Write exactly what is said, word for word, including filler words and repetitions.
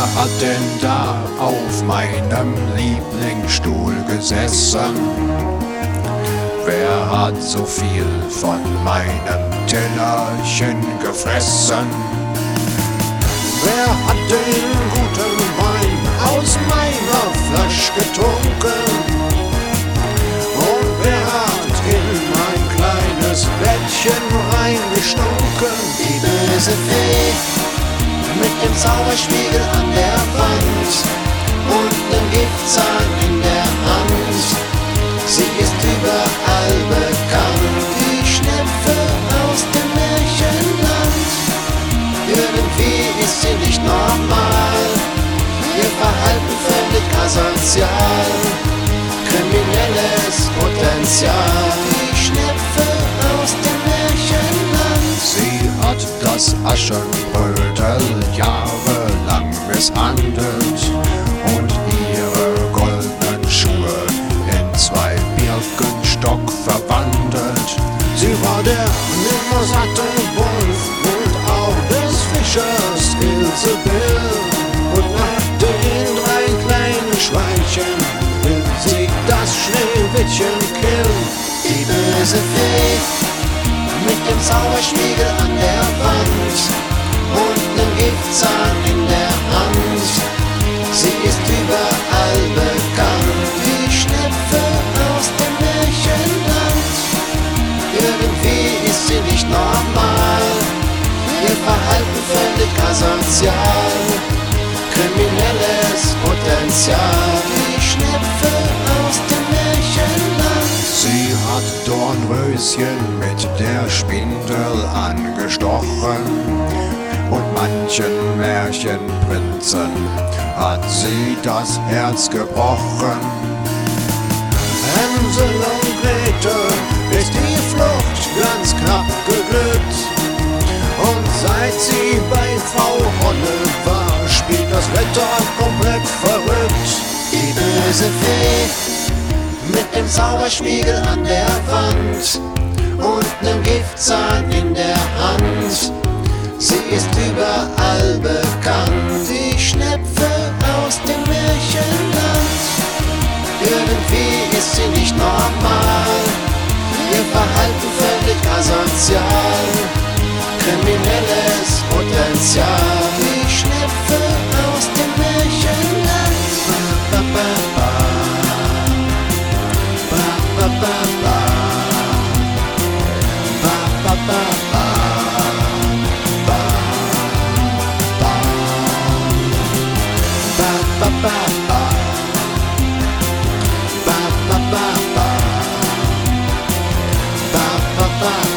hat denn da auf meinem Lieblingsstuhl gesessen? Wer hat so viel von meinem Tellerchen gefressen? Wer hat den guten Wein aus meiner Flasche getrunken? Und wer hat in mein kleines Bettchen reingestunken? Die böse Fee mit dem Zauberspiegel an der Wand und nem Giftzahn in der Hand. Sie ist überall bekannt, die Schnepfe aus dem Märchenland. Irgendwie ist sie nicht normal, ihr Verhalten völlig asozial, kriminelles Potenzial. Die Schnepfe aus dem Märchenland. Sie hat das Aschenbrödel jahrelang misshandelt und ihre goldenen Schuhe in zwei Birkenstock verwandelt. Sie war der nimmersatte Wolf und auch des Fischers Ilsebill. Und nach den drei kleinen Schweinchen will sie das Schneewittchen killen. Die böse Fee mit dem Zauberspiegel an der Wand und nem Giftzahn in der Hand. Sie ist überall bekannt, die Schnepfe aus dem Märchenland. Irgendwie ist sie nicht normal, ihr Verhalten völlig asozial, kriminelles Potenzial. Die Schnepfe aus dem Märchenland. Sie hat Dornröschen mit der Spindel angestochen und manchen Märchenprinzen hat sie das Herz gebrochen. Hänsel und Gretel ist die Flucht ganz knapp geglückt, und seit sie bei Frau Holle war, spielt das Wetter komplett verrückt. Die böse Fee mit dem Zauberspiegel an der Wand und nem Giftzahn in der Hand. Sie ist überall bekannt, die Schnepfe aus dem Märchenland. Irgendwie ist sie nicht normal, ihr Verhalten völlig asozial, kriminelles Potenzial. Die Schnepfe aus dem Märchenland. Ba, ba, ba, ba. Ba, ba, ba. Ba, ba, ba, ba. Ba, ba. Ba, ba, ba, ba. Ba, ba, ba, ba. Ba, ba, ba.